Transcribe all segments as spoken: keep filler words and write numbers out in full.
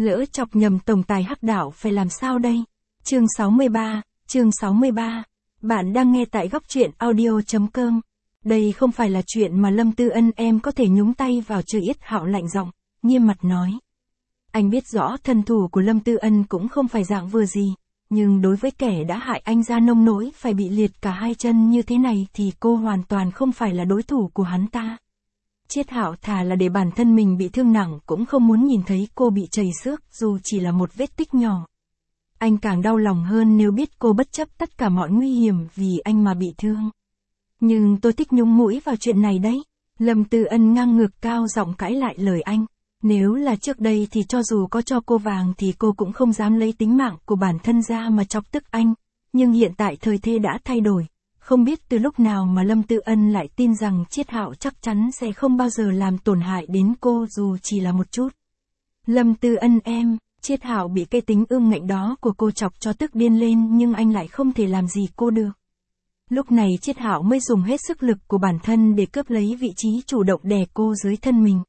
Lỡ chọc nhầm tổng tài Hắc Đạo phải làm sao đây? Chương sáu mươi ba, chương sáu mươi ba. Bạn đang nghe tại góc truyện audio chấm com. Đây không phải là chuyện mà Lâm Tư Ân em có thể nhúng tay vào chơi. Yết Hạo lạnh giọng, nghiêm mặt nói. Anh biết rõ thân thủ của Lâm Tư Ân cũng không phải dạng vừa gì, nhưng đối với kẻ đã hại anh ra nông nỗi phải bị liệt cả hai chân như thế này thì cô hoàn toàn không phải là đối thủ của hắn ta. Triết Hạo thà là để bản thân mình bị thương nặng cũng không muốn nhìn thấy cô bị chảy xước dù chỉ là một vết tích nhỏ. Anh càng đau lòng hơn nếu biết cô bất chấp tất cả mọi nguy hiểm vì anh mà bị thương. Nhưng tôi thích nhúng mũi vào chuyện này đấy. Lâm Tư Ân ngang ngược cao giọng cãi lại lời anh. Nếu là trước đây thì cho dù có cho cô vàng thì cô cũng không dám lấy tính mạng của bản thân ra mà chọc tức anh. Nhưng hiện tại thời thế đã thay đổi. Không biết từ lúc nào mà Lâm Tư Ân lại tin rằng Triết Hạo chắc chắn sẽ không bao giờ làm tổn hại đến cô dù chỉ là một chút. Lâm Tư Ân em, Triết Hạo bị cái tính ương ngạnh đó của cô chọc cho tức điên lên nhưng anh lại không thể làm gì cô được. Lúc này Triết Hạo mới dùng hết sức lực của bản thân để cướp lấy vị trí chủ động đè cô dưới thân mình.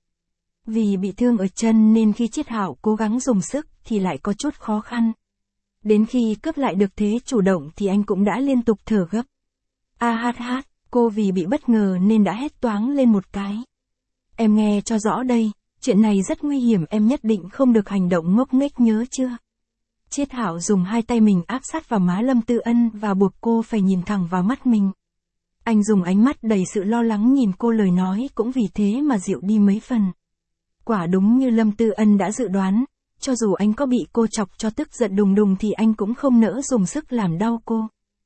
Vì bị thương ở chân nên khi Triết Hạo cố gắng dùng sức thì lại có chút khó khăn. Đến khi cướp lại được thế chủ động thì anh cũng đã liên tục thở gấp. A hát hát, cô vì bị bất ngờ nên đã hét toáng lên một cái. Em nghe cho rõ đây, chuyện này rất nguy hiểm, em nhất định không được hành động ngốc nghếch nhớ chưa? Triết Hạo dùng hai tay mình áp sát vào má Lâm Tư Ân và buộc cô phải nhìn thẳng vào mắt mình. Anh dùng ánh mắt đầy sự lo lắng nhìn cô, lời nói cũng vì thế mà dịu đi mấy phần. Quả đúng như Lâm Tư Ân đã dự đoán, cho dù anh có bị cô chọc cho tức giận đùng đùng thì anh cũng không nỡ dùng sức làm đau cô.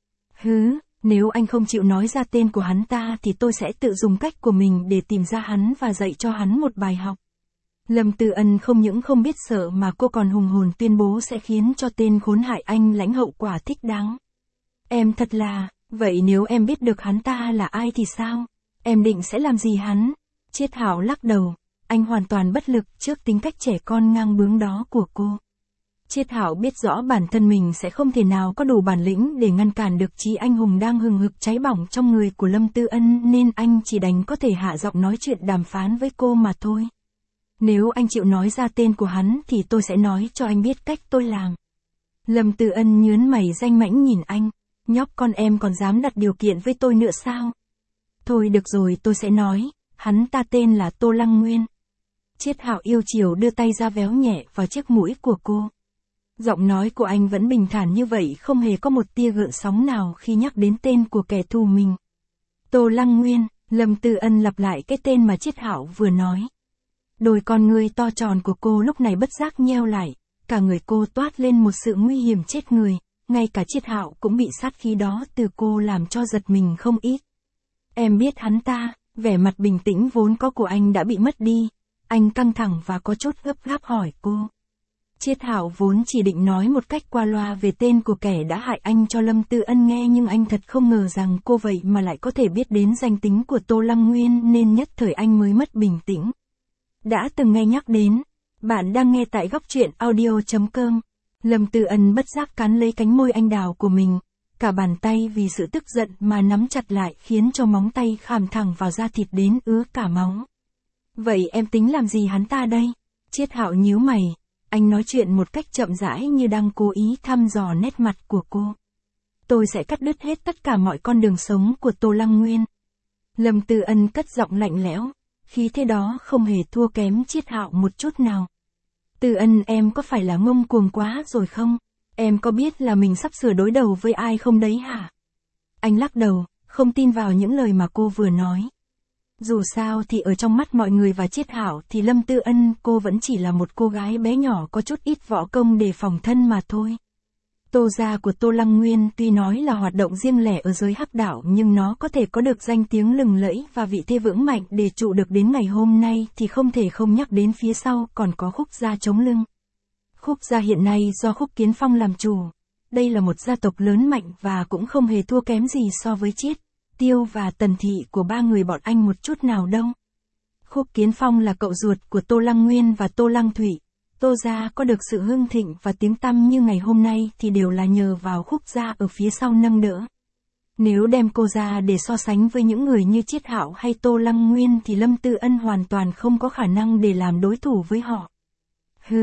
Hứ, nếu anh không chịu nói ra tên của hắn ta thì tôi sẽ tự dùng cách của mình để tìm ra hắn và dạy cho hắn một bài học. Lâm Tư Ân không những không biết sợ mà cô còn hùng hồn tuyên bố sẽ khiến cho tên khốn hại anh lãnh hậu quả thích đáng. Em thật là, vậy nếu em biết được hắn ta là ai thì sao? Em định sẽ làm gì hắn? Triết Hạo lắc đầu, anh hoàn toàn bất lực trước tính cách trẻ con ngang bướng đó của cô. Triết Hạo biết rõ bản thân mình sẽ không thể nào có đủ bản lĩnh để ngăn cản được chí anh hùng đang hừng hực cháy bỏng trong người của Lâm Tư Ân nên anh chỉ đành có thể hạ giọng nói chuyện đàm phán với cô mà thôi. Nếu anh chịu nói ra tên của hắn thì tôi sẽ nói cho anh biết cách tôi làm. Lâm Tư Ân nhướng mày danh mãnh nhìn anh, nhóc con em còn dám đặt điều kiện với tôi nữa sao? Thôi được rồi, tôi sẽ nói, hắn ta tên là Tô Lăng Nguyên. Triết Hạo yêu chiều đưa tay ra véo nhẹ vào chiếc mũi của cô. Giọng nói của anh vẫn bình thản như vậy, không hề có một tia gợn sóng nào khi nhắc đến tên của kẻ thù mình. Tô Lăng Nguyên, Lâm Tư Ân lặp lại cái tên mà Triết Hạo vừa nói. Đôi con ngươi to tròn của cô lúc này bất giác nheo lại, cả người cô toát lên một sự nguy hiểm chết người, ngay cả Triết Hạo cũng bị sát khí đó từ cô làm cho giật mình không ít. Em biết hắn ta, vẻ mặt bình tĩnh vốn có của anh đã bị mất đi, anh căng thẳng và có chút gấp gáp hỏi cô. Triết Hạo vốn chỉ định nói một cách qua loa về tên của kẻ đã hại anh cho Lâm Tư Ân nghe nhưng anh thật không ngờ rằng cô vậy mà lại có thể biết đến danh tính của Tô Lăng Nguyên nên nhất thời anh mới mất bình tĩnh. Đã từng nghe nhắc đến, bạn đang nghe tại góc truyện audio chấm com. Lâm Tư Ân bất giác cắn lấy cánh môi anh đào của mình, cả bàn tay vì sự tức giận mà nắm chặt lại khiến cho móng tay khảm thẳng vào da thịt đến ứa cả máu. Vậy em tính làm gì hắn ta đây? Triết Hạo nhíu mày, anh nói chuyện một cách chậm rãi như đang cố ý thăm dò nét mặt của cô. Tôi sẽ cắt đứt hết tất cả mọi con đường sống của Tô Lăng Nguyên. Lâm Tư Ân cất giọng lạnh lẽo, khí thế đó không hề thua kém Triết Hạo một chút nào. Tư Ân, em có phải là ngông cuồng quá rồi không? Em có biết là mình sắp sửa đối đầu với ai không đấy hả? Anh lắc đầu, không tin vào những lời mà cô vừa nói. Dù sao thì ở trong mắt mọi người và Triết Hạo thì Lâm Tư Ân cô vẫn chỉ là một cô gái bé nhỏ có chút ít võ công để phòng thân mà thôi. Tô gia của Tô Lăng Nguyên tuy nói là hoạt động riêng lẻ ở giới Hắc Đạo nhưng nó có thể có được danh tiếng lừng lẫy và vị thế vững mạnh để trụ được đến ngày hôm nay thì không thể không nhắc đến phía sau còn có Khúc gia chống lưng. Khúc gia hiện nay do Khúc Kiến Phong làm chủ. Đây là một gia tộc lớn mạnh và cũng không hề thua kém gì so với Triết, Tiêu và Tần Thị của ba người bọn anh một chút nào đâu. Khúc Kiến Phong là cậu ruột của Tô Lăng Nguyên và Tô Lăng Thủy. Tô gia có được sự hưng thịnh và tiếng tăm như ngày hôm nay thì đều là nhờ vào Khúc gia ở phía sau nâng đỡ. Nếu đem cô ra để so sánh với những người như Triết Hạo hay Tô Lăng Nguyên thì Lâm Tư Ân hoàn toàn không có khả năng để làm đối thủ với họ. Hứ,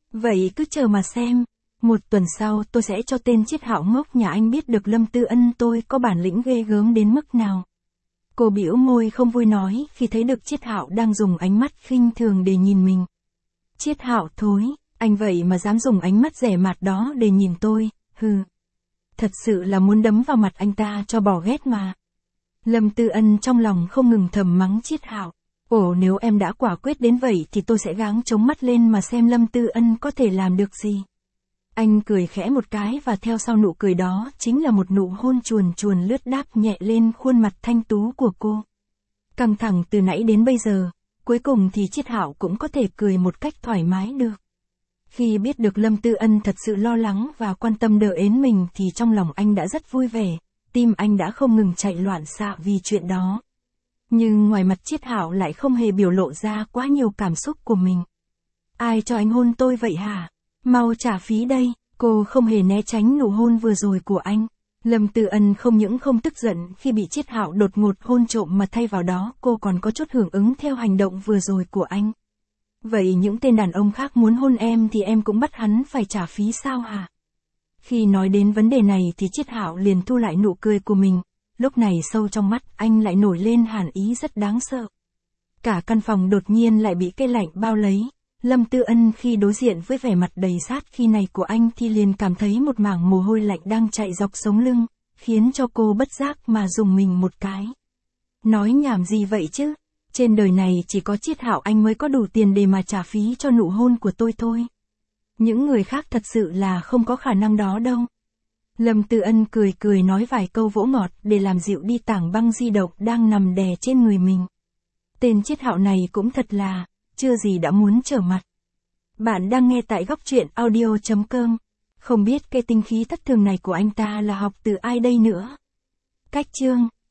Vậy cứ chờ mà xem. Một tuần sau tôi sẽ cho tên Chiết Hạo ngốc nhà anh biết được Lâm Tư Ân tôi có bản lĩnh ghê gớm đến mức nào. Cô bĩu môi không vui nói khi thấy được Chiết Hạo đang dùng ánh mắt khinh thường để nhìn mình. Chiết Hạo thối, anh vậy mà dám dùng ánh mắt rẻ mạt đó để nhìn tôi, hừ. Thật sự là muốn đấm vào mặt anh ta cho bỏ ghét mà. Lâm Tư Ân trong lòng không ngừng thầm mắng Chiết Hạo. Ồ, nếu em đã quả quyết đến vậy thì tôi sẽ gắng chống mắt lên mà xem Lâm Tư Ân có thể làm được gì. Anh cười khẽ một cái và theo sau nụ cười đó chính là một nụ hôn chuồn chuồn lướt đáp nhẹ lên khuôn mặt thanh tú của cô. Căng thẳng từ nãy đến bây giờ, cuối cùng thì Chiết Hạo cũng có thể cười một cách thoải mái được. Khi biết được Lâm Tư Ân thật sự lo lắng và quan tâm đỡ ến mình thì trong lòng anh đã rất vui vẻ, tim anh đã không ngừng chạy loạn xạ vì chuyện đó. Nhưng ngoài mặt Chiết Hạo lại không hề biểu lộ ra quá nhiều cảm xúc của mình. Ai cho anh hôn tôi vậy hả? Mau trả phí đây. Cô không hề né tránh nụ hôn vừa rồi của anh. Lâm Tư Ân không những không tức giận khi bị Chiết Hạo đột ngột hôn trộm mà thay vào đó cô còn có chút hưởng ứng theo hành động vừa rồi của anh. Vậy những tên đàn ông khác muốn hôn em thì em cũng bắt hắn phải trả phí sao hả? Khi nói đến vấn đề này thì Chiết Hạo liền thu lại nụ cười của mình. Lúc này sâu trong mắt anh lại nổi lên hàn ý rất đáng sợ. Cả căn phòng đột nhiên lại bị cái lạnh bao lấy. Lâm Tư Ân khi đối diện với vẻ mặt đầy sát khi này của anh thì liền cảm thấy một mảng mồ hôi lạnh đang chạy dọc sống lưng, khiến cho cô bất giác mà dùng mình một cái. Nói nhảm gì vậy chứ? Trên đời này chỉ có Chiết Hạo anh mới có đủ tiền để mà trả phí cho nụ hôn của tôi thôi. Những người khác thật sự là không có khả năng đó đâu. Lâm Tư Ân cười cười nói vài câu vỗ ngọt để làm dịu đi tảng băng di động đang nằm đè trên người mình. Tên Chiết Hạo này cũng thật là, chưa gì đã muốn trở mặt. Bạn đang nghe tại góc truyện audio chấm com. Không biết cái tinh khí thất thường này của anh ta là học từ ai đây nữa. Cách chương